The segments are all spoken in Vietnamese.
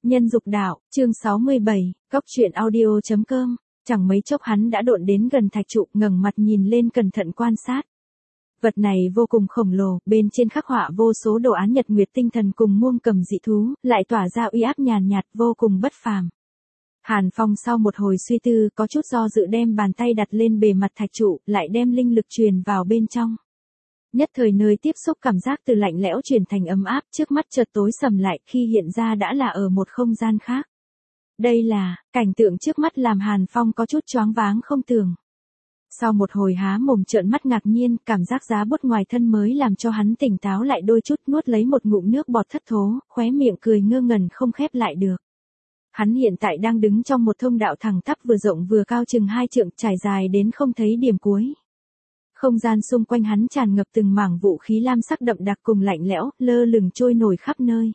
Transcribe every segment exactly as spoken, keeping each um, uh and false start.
Nhân dục đạo, chương sáu mươi bảy, Cóc truyện audio chấm com. Chẳng mấy chốc hắn đã độn đến gần thạch trụ, ngẩng mặt nhìn lên cẩn thận quan sát. Vật này vô cùng khổng lồ, bên trên khắc họa vô số đồ án nhật nguyệt tinh thần cùng muông cầm dị thú, lại tỏa ra uy áp nhàn nhạt, vô cùng bất phàm. Hàn Phong sau một hồi suy tư, có chút do dự đem bàn tay đặt lên bề mặt thạch trụ, lại đem linh lực truyền vào bên trong. Nhất thời nơi tiếp xúc cảm giác từ lạnh lẽo chuyển thành ấm áp, trước mắt chợt tối sầm lại, khi hiện ra đã là ở một không gian khác. Đây là, cảnh tượng trước mắt làm Hàn Phong có chút choáng váng không tưởng. Sau một hồi há mồm trợn mắt ngạc nhiên, cảm giác giá bút ngoài thân mới làm cho hắn tỉnh táo lại đôi chút, nuốt lấy một ngụm nước bọt thất thố, khóe miệng cười ngơ ngẩn không khép lại được. Hắn hiện tại đang đứng trong một thông đạo thẳng tắp vừa rộng vừa cao chừng hai trượng, trải dài đến không thấy điểm cuối. Không gian xung quanh hắn tràn ngập từng mảng vũ khí lam sắc đậm đặc cùng lạnh lẽo, lơ lửng trôi nổi khắp nơi.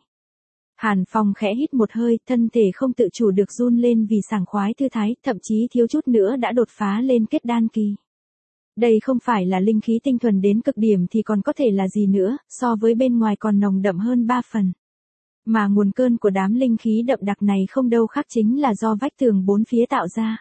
Hàn Phong khẽ hít một hơi, thân thể không tự chủ được run lên vì sảng khoái thư thái, thậm chí thiếu chút nữa đã đột phá lên kết đan kỳ. Đây không phải là linh khí tinh thuần đến cực điểm thì còn có thể là gì nữa, so với bên ngoài còn nồng đậm hơn ba phần. Mà nguồn cơn của đám linh khí đậm đặc này không đâu khác chính là do vách tường bốn phía tạo ra.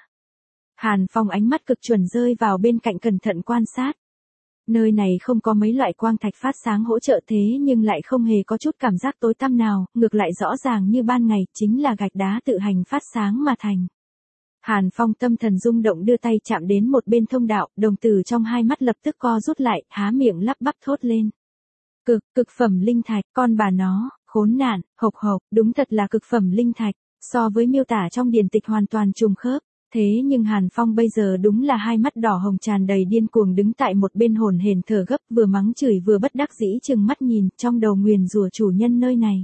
Hàn Phong ánh mắt cực chuẩn rơi vào bên cạnh cẩn thận quan sát. Nơi này không có mấy loại quang thạch phát sáng hỗ trợ thế nhưng lại không hề có chút cảm giác tối tăm nào, ngược lại rõ ràng như ban ngày, chính là gạch đá tự hành phát sáng mà thành. Hàn Phong tâm thần rung động đưa tay chạm đến một bên thông đạo, đồng tử trong hai mắt lập tức co rút lại, há miệng lắp bắp thốt lên. Cực, cực phẩm linh thạch, con bà nó, khốn nạn, hộc hộc, đúng thật là cực phẩm linh thạch, so với miêu tả trong điển tịch hoàn toàn trùng khớp. Thế nhưng Hàn Phong bây giờ đúng là hai mắt đỏ hồng tràn đầy điên cuồng đứng tại một bên hồn hển thở gấp, vừa mắng chửi vừa bất đắc dĩ chừng mắt nhìn, trong đầu nguyền rủa chủ nhân nơi này.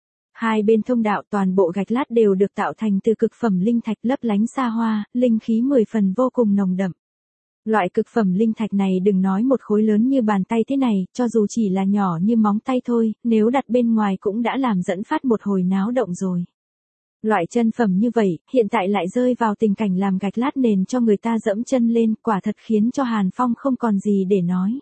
Hai bên thông đạo toàn bộ gạch lát đều được tạo thành từ cực phẩm linh thạch lấp lánh xa hoa, linh khí mười phần vô cùng nồng đậm. Loại cực phẩm linh thạch này đừng nói một khối lớn như bàn tay thế này, cho dù chỉ là nhỏ như móng tay thôi, nếu đặt bên ngoài cũng đã làm dẫn phát một hồi náo động rồi. Loại chân phẩm như vậy, hiện tại lại rơi vào tình cảnh làm gạch lát nền cho người ta dẫm chân lên, quả thật khiến cho Hàn Phong không còn gì để nói.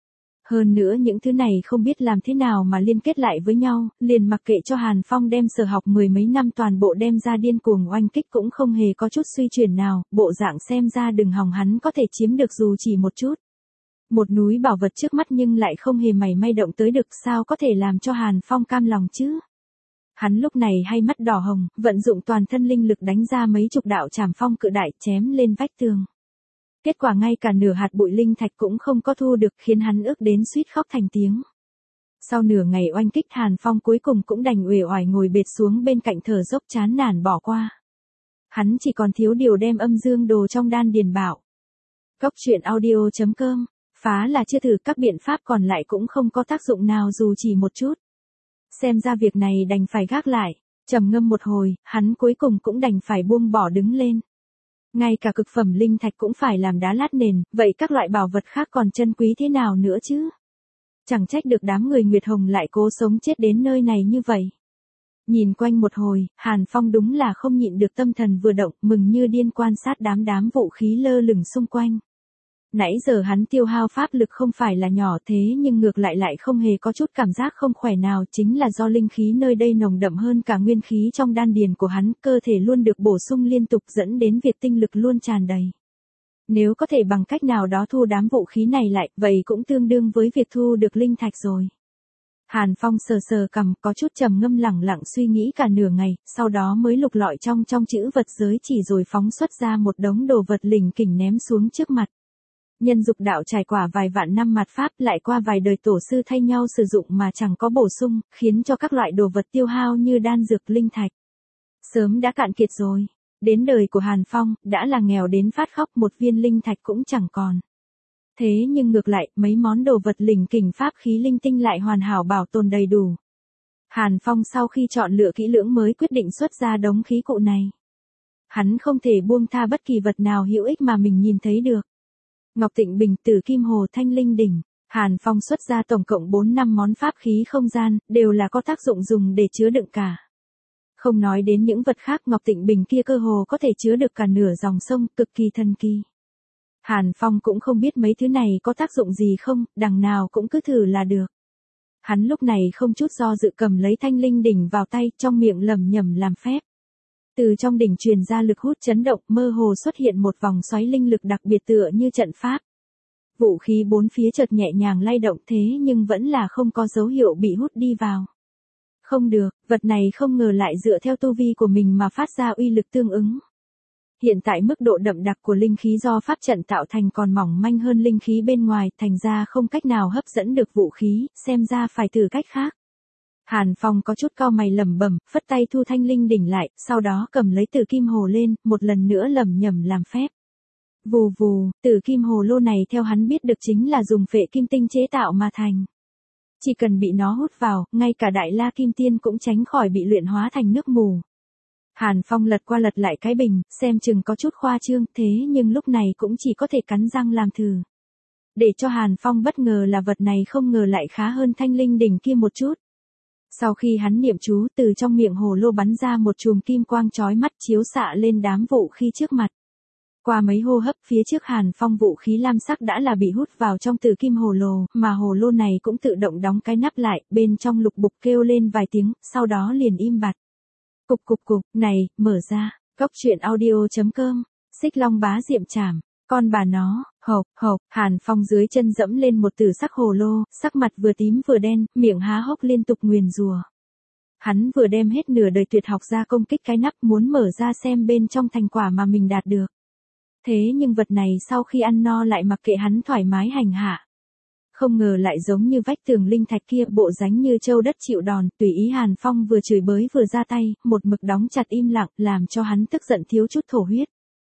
Hơn nữa những thứ này không biết làm thế nào mà liên kết lại với nhau, liền mặc kệ cho Hàn Phong đem sở học mười mấy năm toàn bộ đem ra điên cuồng oanh kích cũng không hề có chút suy chuyển nào, bộ dạng xem ra đừng hòng hắn có thể chiếm được dù chỉ một chút. Một núi bảo vật trước mắt nhưng lại không hề mảy may động tới được, sao có thể làm cho Hàn Phong cam lòng chứ? Hắn lúc này hai mắt đỏ hồng, vận dụng toàn thân linh lực đánh ra mấy chục đạo trảm phong cự đại chém lên vách tường. Kết quả ngay cả nửa hạt bụi linh thạch cũng không có thu được, khiến hắn ước đến suýt khóc thành tiếng. Sau nửa ngày oanh kích, Hàn Phong cuối cùng cũng đành uể oải ngồi bệt xuống bên cạnh thở dốc chán nản bỏ qua. Hắn chỉ còn thiếu điều đem âm dương đồ trong đan điền bảo. Cóc truyện audio chấm com, phá là chưa thử, các biện pháp còn lại cũng không có tác dụng nào dù chỉ một chút. Xem ra việc này đành phải gác lại, trầm ngâm một hồi, hắn cuối cùng cũng đành phải buông bỏ đứng lên. Ngay cả cực phẩm linh thạch cũng phải làm đá lát nền, vậy các loại bảo vật khác còn chân quý thế nào nữa chứ? Chẳng trách được đám người Nguyệt Hồng lại cố sống chết đến nơi này như vậy. Nhìn quanh một hồi, Hàn Phong đúng là không nhịn được tâm thần vừa động, mừng như điên quan sát đám đám vũ khí lơ lửng xung quanh. Nãy giờ hắn tiêu hao pháp lực không phải là nhỏ thế nhưng ngược lại lại không hề có chút cảm giác không khỏe nào, chính là do linh khí nơi đây nồng đậm hơn cả nguyên khí trong đan điền của hắn, cơ thể luôn được bổ sung liên tục dẫn đến việc tinh lực luôn tràn đầy. Nếu có thể bằng cách nào đó thu đám vũ khí này lại, vậy cũng tương đương với việc thu được linh thạch rồi. Hàn Phong sờ sờ cằm, có chút trầm ngâm lẳng lặng suy nghĩ cả nửa ngày, sau đó mới lục lọi trong trong chữ vật giới chỉ rồi phóng xuất ra một đống đồ vật lỉnh kỉnh ném xuống trước mặt. Nhân dục đạo trải qua vài vạn năm mạt pháp, lại qua vài đời tổ sư thay nhau sử dụng mà chẳng có bổ sung, khiến cho các loại đồ vật tiêu hao như đan dược linh thạch sớm đã cạn kiệt rồi. Đến đời của Hàn Phong, đã là nghèo đến phát khóc, một viên linh thạch cũng chẳng còn. Thế nhưng ngược lại, mấy món đồ vật lỉnh kỉnh pháp khí linh tinh lại hoàn hảo bảo tồn đầy đủ. Hàn Phong sau khi chọn lựa kỹ lưỡng mới quyết định xuất ra đống khí cụ này. Hắn không thể buông tha bất kỳ vật nào hữu ích mà mình nhìn thấy được. Ngọc Tịnh Bình, Tử Kim Hồ, Thanh Linh Đỉnh, Hàn Phong xuất ra tổng cộng bốn năm món pháp khí không gian, đều là có tác dụng dùng để chứa đựng cả. Không nói đến những vật khác, Ngọc Tịnh Bình kia cơ hồ có thể chứa được cả nửa dòng sông, cực kỳ thần kỳ. Hàn Phong cũng không biết mấy thứ này có tác dụng gì không, đằng nào cũng cứ thử là được. Hắn lúc này không chút do dự cầm lấy thanh linh đỉnh vào tay, trong miệng lẩm nhẩm làm phép. Từ trong đỉnh truyền ra lực hút chấn động, mơ hồ xuất hiện một vòng xoáy linh lực đặc biệt tựa như trận pháp. Vũ khí bốn phía chợt nhẹ nhàng lay động thế nhưng vẫn là không có dấu hiệu bị hút đi vào. Không được, vật này không ngờ lại dựa theo tu vi của mình mà phát ra uy lực tương ứng. Hiện tại mức độ đậm đặc của linh khí do pháp trận tạo thành còn mỏng manh hơn linh khí bên ngoài, thành ra không cách nào hấp dẫn được vũ khí, xem ra phải thử cách khác. Hàn Phong có chút cau mày lẩm bẩm, phất tay thu thanh linh đỉnh lại, sau đó cầm lấy tử kim hồ lên, một lần nữa lẩm nhẩm làm phép. Vù vù, tử kim hồ lô này theo hắn biết được chính là dùng phệ kim tinh chế tạo mà thành. Chỉ cần bị nó hút vào, ngay cả đại la kim tiên cũng tránh khỏi bị luyện hóa thành nước mù. Hàn Phong lật qua lật lại cái bình, xem chừng có chút khoa trương, thế nhưng lúc này cũng chỉ có thể cắn răng làm thử. Để cho Hàn Phong bất ngờ là vật này không ngờ lại khá hơn thanh linh đỉnh kia một chút. Sau khi hắn niệm chú, từ trong miệng hồ lô bắn ra một chùm kim quang chói mắt chiếu xạ lên đám vũ khí trước mặt. Qua mấy hô hấp phía trước Hàn Phong vũ khí lam sắc đã là bị hút vào trong tử kim hồ lô, mà hồ lô này cũng tự động đóng cái nắp lại, bên trong lục bục kêu lên vài tiếng, sau đó liền im bặt. Cục cục cục, này, mở ra, cốc truyện audio chấm com, xích long bá diệm trảm, con bà nó, hộc, hộc, Hàn Phong dưới chân dẫm lên một tử sắc hồ lô, sắc mặt vừa tím vừa đen, miệng há hốc liên tục nguyền rủa. Hắn vừa đem hết nửa đời tuyệt học ra công kích cái nắp muốn mở ra xem bên trong thành quả mà mình đạt được. Thế nhưng vật này sau khi ăn no lại mặc kệ hắn thoải mái hành hạ. Không ngờ lại giống như vách tường linh thạch kia bộ dáng như châu đất chịu đòn, tùy ý Hàn Phong vừa chửi bới vừa ra tay, một mực đóng chặt im lặng làm cho hắn tức giận thiếu chút thổ huyết.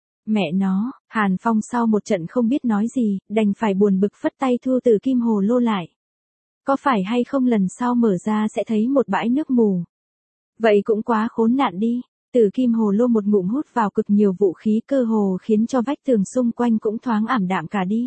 Mẹ nó, Hàn Phong sau một trận không biết nói gì, đành phải buồn bực phất tay thu từ kim hồ lô lại. Có phải hay không lần sau mở ra sẽ thấy một bãi nước mù. Vậy cũng quá khốn nạn đi. Tử kim hồ lô một ngụm hút vào cực nhiều vũ khí cơ hồ khiến cho vách tường xung quanh cũng thoáng ảm đạm cả đi.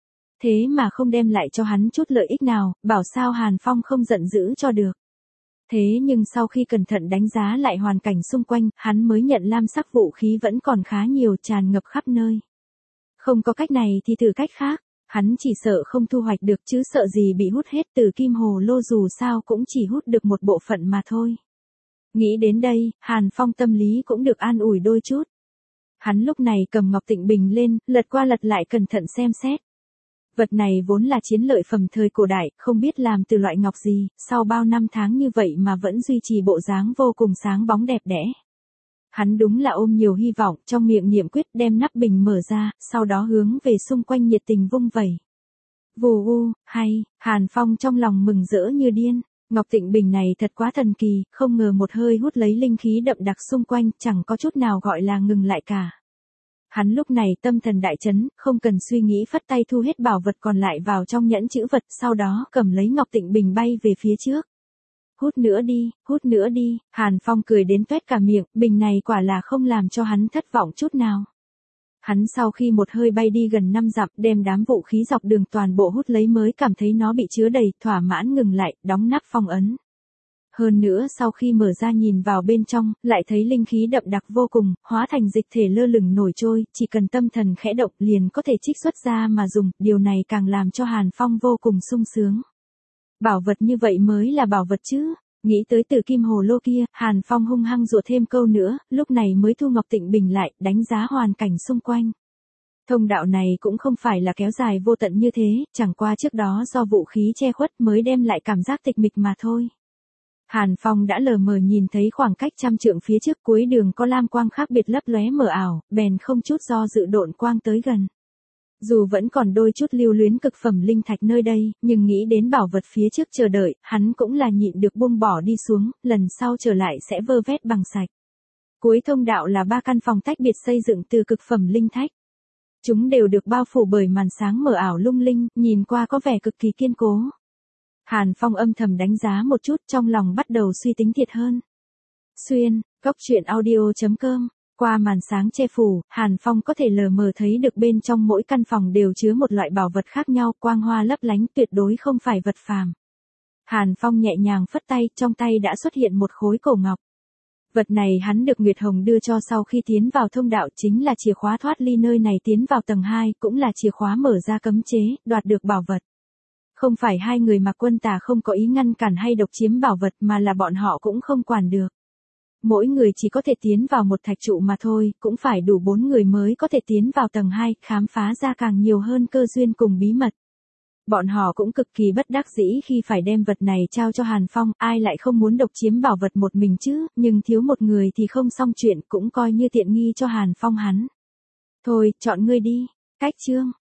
Thế mà không đem lại cho hắn chút lợi ích nào, bảo sao Hàn Phong không giận dữ cho được. Thế nhưng sau khi cẩn thận đánh giá lại hoàn cảnh xung quanh, hắn mới nhận lam sắc vũ khí vẫn còn khá nhiều tràn ngập khắp nơi. Không có cách này thì thử cách khác, hắn chỉ sợ không thu hoạch được chứ sợ gì bị hút hết. Tử kim hồ lô dù sao cũng chỉ hút được một bộ phận mà thôi. Nghĩ đến đây, Hàn Phong tâm lý cũng được an ủi đôi chút. Hắn lúc này cầm ngọc tịnh bình lên, lật qua lật lại cẩn thận xem xét. Vật này vốn là chiến lợi phẩm thời cổ đại, không biết làm từ loại ngọc gì, sau bao năm tháng như vậy mà vẫn duy trì bộ dáng vô cùng sáng bóng đẹp đẽ. Hắn đúng là ôm nhiều hy vọng, trong miệng niệm quyết đem nắp bình mở ra, sau đó hướng về xung quanh nhiệt tình vung vẩy. Vù u, hay, Hàn Phong trong lòng mừng rỡ như điên. Ngọc tịnh bình này thật quá thần kỳ, không ngờ một hơi hút lấy linh khí đậm đặc xung quanh, chẳng có chút nào gọi là ngừng lại cả. Hắn lúc này tâm thần đại chấn, không cần suy nghĩ phất tay thu hết bảo vật còn lại vào trong nhẫn chữ vật, sau đó cầm lấy ngọc tịnh bình bay về phía trước. Hút nữa đi, hút nữa đi, Hàn Phong cười đến toét cả miệng, bình này quả là không làm cho hắn thất vọng chút nào. Hắn sau khi một hơi bay đi gần năm dặm, đem đám vũ khí dọc đường toàn bộ hút lấy mới cảm thấy nó bị chứa đầy, thỏa mãn ngừng lại, đóng nắp phong ấn. Hơn nữa sau khi mở ra nhìn vào bên trong, lại thấy linh khí đậm đặc vô cùng, hóa thành dịch thể lơ lửng nổi trôi, chỉ cần tâm thần khẽ động liền có thể trích xuất ra mà dùng, điều này càng làm cho Hàn Phong vô cùng sung sướng. Bảo vật như vậy mới là bảo vật chứ. Nghĩ tới tử kim hồ lô kia, Hàn Phong hung hăng rủa thêm câu nữa, lúc này mới thu ngọc tịnh bình lại, đánh giá hoàn cảnh xung quanh. Thông đạo này cũng không phải là kéo dài vô tận như thế, chẳng qua trước đó do vũ khí che khuất mới đem lại cảm giác tịch mịch mà thôi. Hàn Phong đã lờ mờ nhìn thấy khoảng cách trăm trượng phía trước cuối đường có lam quang khác biệt lấp lóe mờ ảo, bèn không chút do dự độn quang tới gần. Dù vẫn còn đôi chút lưu luyến cực phẩm linh thạch nơi đây, nhưng nghĩ đến bảo vật phía trước chờ đợi, hắn cũng là nhịn được buông bỏ đi xuống, lần sau trở lại sẽ vơ vét bằng sạch. Cuối thông đạo là ba căn phòng tách biệt xây dựng từ cực phẩm linh thạch. Chúng đều được bao phủ bởi màn sáng mờ ảo lung linh, nhìn qua có vẻ cực kỳ kiên cố. Hàn Phong âm thầm đánh giá một chút, trong lòng bắt đầu suy tính thiệt hơn. Xuyên, cốc truyện audio chấm com. Qua màn sáng che phủ, Hàn Phong có thể lờ mờ thấy được bên trong mỗi căn phòng đều chứa một loại bảo vật khác nhau, quang hoa lấp lánh, tuyệt đối không phải vật phàm. Hàn Phong nhẹ nhàng phất tay, trong tay đã xuất hiện một khối cổ ngọc. Vật này hắn được Nguyệt Hồng đưa cho sau khi tiến vào thông đạo, chính là chìa khóa thoát ly nơi này tiến vào tầng hai, cũng là chìa khóa mở ra cấm chế, đoạt được bảo vật. Không phải hai người Mạc Quân Tà không có ý ngăn cản hay độc chiếm bảo vật mà là bọn họ cũng không quản được. Mỗi người chỉ có thể tiến vào một thạch trụ mà thôi, cũng phải đủ bốn người mới có thể tiến vào tầng hai, khám phá ra càng nhiều hơn cơ duyên cùng bí mật. Bọn họ cũng cực kỳ bất đắc dĩ khi phải đem vật này trao cho Hàn Phong, ai lại không muốn độc chiếm bảo vật một mình chứ, nhưng thiếu một người thì không xong chuyện, cũng coi như tiện nghi cho Hàn Phong hắn. Thôi, chọn ngươi đi. Cách chương